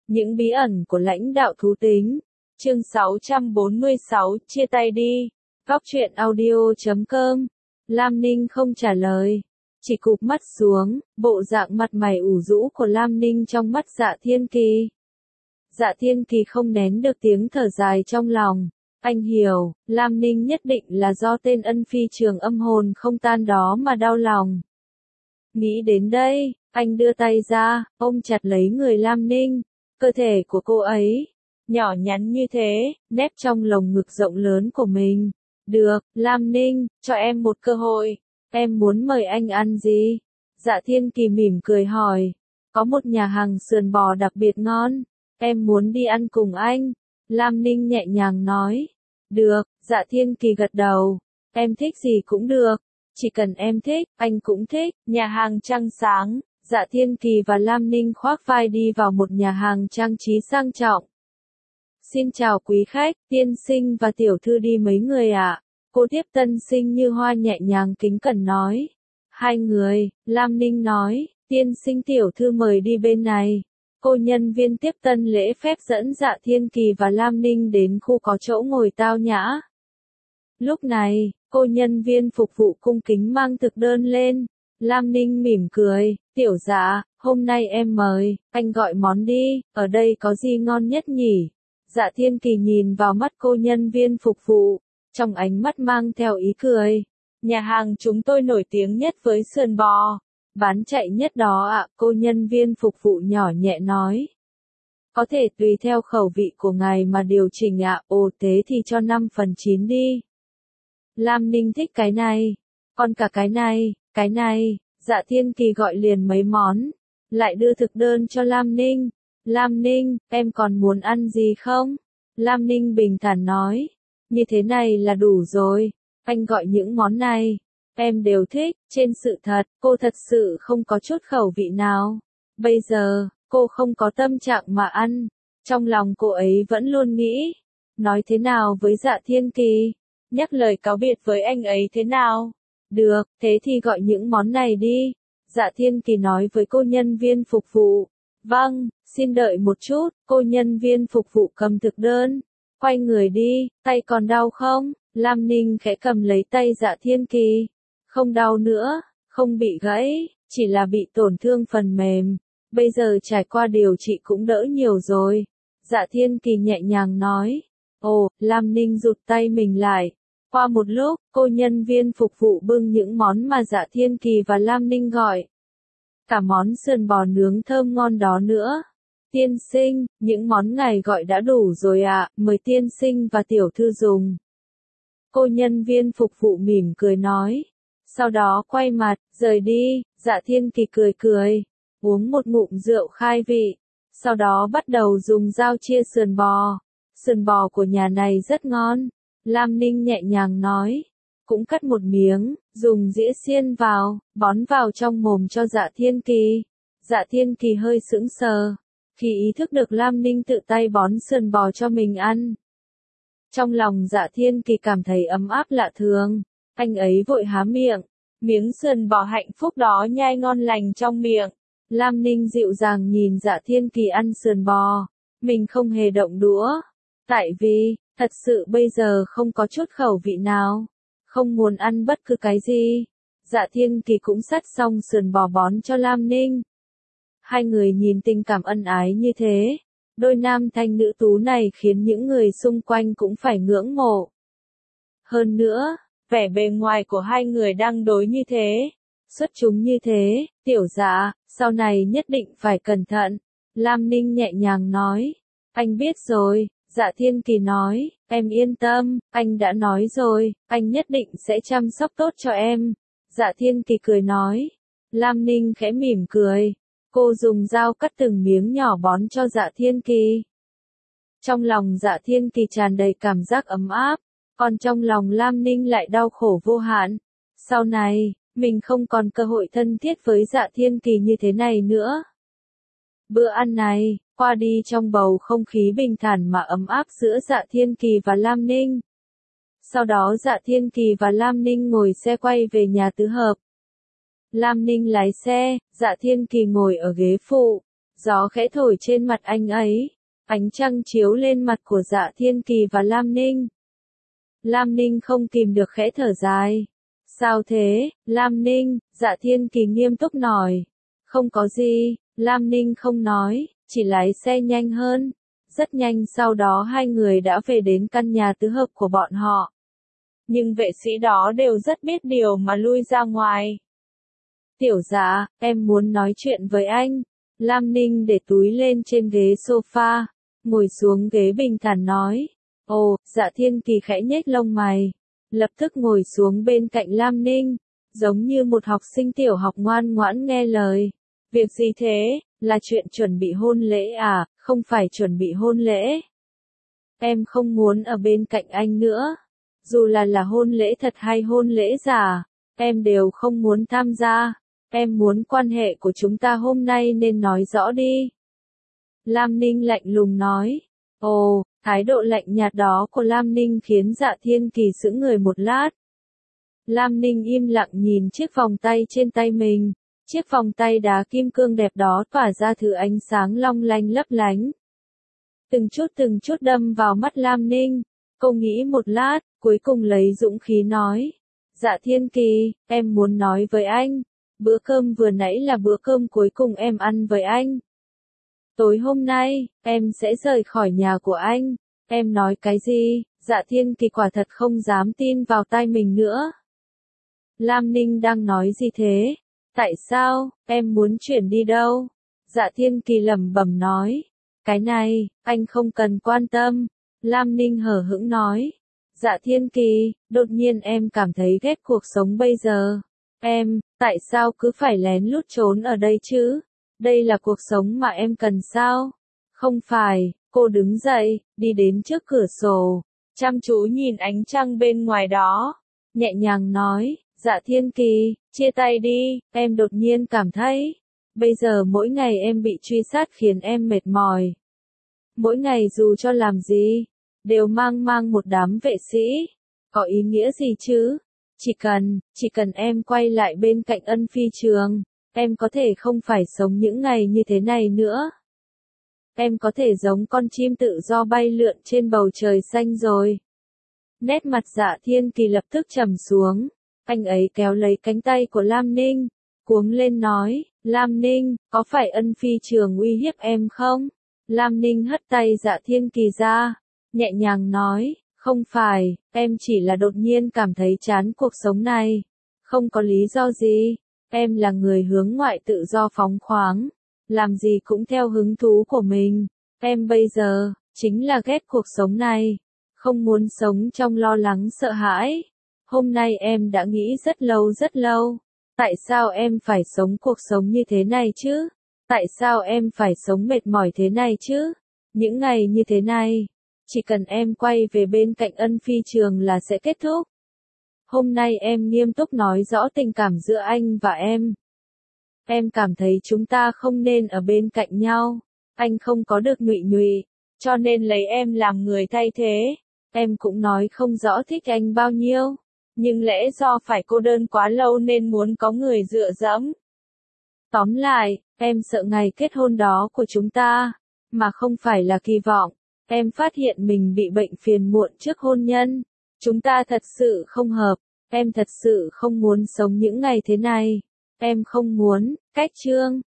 Những bí ẩn của lãnh đạo thú tính. Chương 646, chia tay đi. Góc truyện audio.com. Lam Ninh không trả lời, chỉ cụp mắt xuống, bộ dạng mặt mày ủ rũ của Lam Ninh trong mắt Dạ Thiên Kỳ. Dạ Thiên Kỳ không nén được tiếng thở dài trong lòng. Anh hiểu, Lam Ninh nhất định là do tên ân phi trường âm hồn không tan đó mà đau lòng. Nghĩ đến đây, anh đưa tay ra, ôm chặt lấy người Lam Ninh. Cơ thể của cô ấy, nhỏ nhắn như thế, nép trong lồng ngực rộng lớn của mình. Được, Lam Ninh, cho em một cơ hội. Em muốn mời anh ăn gì? Dạ Thiên Kỳ mỉm cười hỏi. Có một nhà hàng sườn bò đặc biệt ngon. Em muốn đi ăn cùng anh. Lam Ninh nhẹ nhàng nói. Được, Dạ Thiên Kỳ gật đầu. Em thích gì cũng được. Chỉ cần em thích, anh cũng thích. Nhà hàng trăng sáng. Dạ Thiên Kỳ và Lam Ninh khoác vai đi vào một nhà hàng trang trí sang trọng. Xin chào quý khách, tiên sinh và tiểu thư đi mấy người ạ? Cô tiếp tân sinh như hoa nhẹ nhàng kính cẩn nói. Hai người, Lam Ninh nói, tiên sinh tiểu thư mời đi bên này. Cô nhân viên tiếp tân lễ phép dẫn Dạ Thiên Kỳ và Lam Ninh đến khu có chỗ ngồi tao nhã. Lúc này, cô nhân viên phục vụ cung kính mang thực đơn lên. Lam Ninh mỉm cười, tiểu Dạ, hôm nay em mời, anh gọi món đi, ở đây có gì ngon nhất nhỉ? Dạ Thiên Kỳ nhìn vào mắt cô nhân viên phục vụ, trong ánh mắt mang theo ý cười. Nhà hàng chúng tôi nổi tiếng nhất với sườn bò, bán chạy nhất đó ạ, cô nhân viên phục vụ nhỏ nhẹ nói. Có thể tùy theo khẩu vị của ngài mà điều chỉnh ạ, ồ thế thì cho 5/9 đi. Lam Ninh thích cái này, còn cả cái này, Dạ Thiên Kỳ gọi liền mấy món, lại đưa thực đơn cho Lam Ninh. Lam Ninh, em còn muốn ăn gì không? Lam Ninh bình thản nói, như thế này là đủ rồi, anh gọi những món này, em đều thích, trên sự thật, cô thật sự không có chút khẩu vị nào. Bây giờ, cô không có tâm trạng mà ăn, trong lòng cô ấy vẫn luôn nghĩ, nói thế nào với Dạ Thiên Kỳ, nhắc lời cáo biệt với anh ấy thế nào? Được, thế thì gọi những món này đi. Dạ Thiên Kỳ nói với cô nhân viên phục vụ. Vâng, xin đợi một chút, cô nhân viên phục vụ cầm thực đơn. Quay người đi, tay còn đau không? Lam Ninh khẽ cầm lấy tay Dạ Thiên Kỳ. Không đau nữa, không bị gãy, chỉ là bị tổn thương phần mềm. Bây giờ trải qua điều trị cũng đỡ nhiều rồi. Dạ Thiên Kỳ nhẹ nhàng nói. Ồ, Lam Ninh rụt tay mình lại. Qua một lúc, cô nhân viên phục vụ bưng những món mà Dạ Thiên Kỳ và Lam Ninh gọi. Cả món sườn bò nướng thơm ngon đó nữa. Tiên sinh, những món ngài gọi đã đủ rồi ạ, mời tiên sinh và tiểu thư dùng. Cô nhân viên phục vụ mỉm cười nói. Sau đó quay mặt, rời đi, Dạ Thiên Kỳ cười cười, uống một ngụm rượu khai vị. Sau đó bắt đầu dùng dao chia sườn bò. Sườn bò của nhà này rất ngon. Lam Ninh nhẹ nhàng nói. Cũng cắt một miếng, dùng dĩa xiên vào, bón vào trong mồm cho Dạ Thiên Kỳ. Dạ Thiên Kỳ hơi sững sờ, khi ý thức được Lam Ninh tự tay bón sườn bò cho mình ăn. Trong lòng Dạ Thiên Kỳ cảm thấy ấm áp lạ thường, anh ấy vội há miệng, miếng sườn bò hạnh phúc đó nhai ngon lành trong miệng. Lam Ninh dịu dàng nhìn Dạ Thiên Kỳ ăn sườn bò, mình không hề động đũa, tại vì, thật sự bây giờ không có chút khẩu vị nào. Không muốn ăn bất cứ cái gì. Dạ Thiên Kỳ cũng xắt xong sườn bò bón cho Lam Ninh. Hai người nhìn tình cảm ân ái như thế. Đôi nam thanh nữ tú này khiến những người xung quanh cũng phải ngưỡng mộ. Hơn nữa, vẻ bề ngoài của hai người đang đối như thế. Xuất chúng như thế, tiểu Dạ, sau này nhất định phải cẩn thận. Lam Ninh nhẹ nhàng nói. Anh biết rồi. Dạ Thiên Kỳ nói, em yên tâm, anh đã nói rồi, anh nhất định sẽ chăm sóc tốt cho em. Dạ Thiên Kỳ cười nói. Lam Ninh khẽ mỉm cười. Cô dùng dao cắt từng miếng nhỏ bón cho Dạ Thiên Kỳ. Trong lòng Dạ Thiên Kỳ tràn đầy cảm giác ấm áp, còn trong lòng Lam Ninh lại đau khổ vô hạn. Sau này, mình không còn cơ hội thân thiết với Dạ Thiên Kỳ như thế này nữa. Bữa ăn này, qua đi trong bầu không khí bình thản mà ấm áp giữa Dạ Thiên Kỳ và Lam Ninh. Sau đó Dạ Thiên Kỳ và Lam Ninh ngồi xe quay về nhà tứ hợp. Lam Ninh lái xe, Dạ Thiên Kỳ ngồi ở ghế phụ. Gió khẽ thổi trên mặt anh ấy, ánh trăng chiếu lên mặt của Dạ Thiên Kỳ và Lam Ninh. Lam Ninh không kìm được khẽ thở dài. Sao thế, Lam Ninh? Dạ Thiên Kỳ nghiêm túc nói. Không có gì, Lam Ninh không nói, chỉ lái xe nhanh hơn. Rất nhanh sau đó hai người đã về đến căn nhà tứ hợp của bọn họ. Nhưng vệ sĩ đó đều rất biết điều mà lui ra ngoài. Tiểu Dạ, em muốn nói chuyện với anh. Lam Ninh để túi lên trên ghế sofa, ngồi xuống ghế bình thản nói. Ồ, Dạ Thiên Kỳ khẽ nhếch lông mày, lập tức ngồi xuống bên cạnh Lam Ninh, giống như một học sinh tiểu học ngoan ngoãn nghe lời. Việc gì thế, là chuyện chuẩn bị hôn lễ à, không phải chuẩn bị hôn lễ. Em không muốn ở bên cạnh anh nữa. Dù là hôn lễ thật hay hôn lễ giả, em đều không muốn tham gia. Em muốn quan hệ của chúng ta hôm nay nên nói rõ đi. Lam Ninh lạnh lùng nói. Ồ, thái độ lạnh nhạt đó của Lam Ninh khiến Dạ Thiên Kỳ sững người một lát. Lam Ninh im lặng nhìn chiếc vòng tay trên tay mình. Chiếc vòng tay đá kim cương đẹp đó tỏa ra thứ ánh sáng long lanh lấp lánh. Từng chút đâm vào mắt Lam Ninh. Cô nghĩ một lát, cuối cùng lấy dũng khí nói. Dạ Thiên Kỳ, em muốn nói với anh. Bữa cơm vừa nãy là bữa cơm cuối cùng em ăn với anh. Tối hôm nay, em sẽ rời khỏi nhà của anh. Em nói cái gì? Dạ Thiên Kỳ quả thật không dám tin vào tai mình nữa. Lam Ninh đang nói gì thế? Tại sao, em muốn chuyển đi đâu? Dạ Thiên Kỳ lẩm bẩm nói. Cái này, anh không cần quan tâm. Lam Ninh hờ hững nói. Dạ Thiên Kỳ, đột nhiên em cảm thấy ghét cuộc sống bây giờ. Em, tại sao cứ phải lén lút trốn ở đây chứ? Đây là cuộc sống mà em cần sao? Không phải, cô đứng dậy, đi đến trước cửa sổ, chăm chú nhìn ánh trăng bên ngoài đó, nhẹ nhàng nói, Dạ Thiên Kỳ, chia tay đi, em đột nhiên cảm thấy, bây giờ mỗi ngày em bị truy sát khiến em mệt mỏi. Mỗi ngày dù cho làm gì, đều mang một đám vệ sĩ, có ý nghĩa gì chứ? Chỉ cần em quay lại bên cạnh Ân Phi Trường, em có thể không phải sống những ngày như thế này nữa. Em có thể giống con chim tự do bay lượn trên bầu trời xanh rồi. Nét mặt Dạ Thiên Kỳ lập tức trầm xuống, anh ấy kéo lấy cánh tay của Lam Ninh, cuống lên nói, Lam Ninh, có phải Ân Phi Trường uy hiếp em không? Lam Ninh hất tay Dạ Thiên Kỳ ra, nhẹ nhàng nói, không phải, em chỉ là đột nhiên cảm thấy chán cuộc sống này. Không có lý do gì, em là người hướng ngoại tự do phóng khoáng, làm gì cũng theo hứng thú của mình. Em bây giờ, chính là ghét cuộc sống này, không muốn sống trong lo lắng sợ hãi. Hôm nay em đã nghĩ rất lâu, tại sao em phải sống cuộc sống như thế này chứ? Tại sao em phải sống mệt mỏi thế này chứ? Những ngày như thế này, chỉ cần em quay về bên cạnh Ân Phi Trường là sẽ kết thúc. Hôm nay em nghiêm túc nói rõ tình cảm giữa anh và em. Em cảm thấy chúng ta không nên ở bên cạnh nhau. Anh không có được nhụy, cho nên lấy em làm người thay thế. Em cũng nói không rõ thích anh bao nhiêu, nhưng lẽ do phải cô đơn quá lâu nên muốn có người dựa dẫm. Tóm lại, em sợ ngày kết hôn đó của chúng ta, mà không phải là kỳ vọng. Em phát hiện mình bị bệnh phiền muộn trước hôn nhân. Chúng ta thật sự không hợp. Em thật sự không muốn sống những ngày thế này. Em không muốn, cách chương.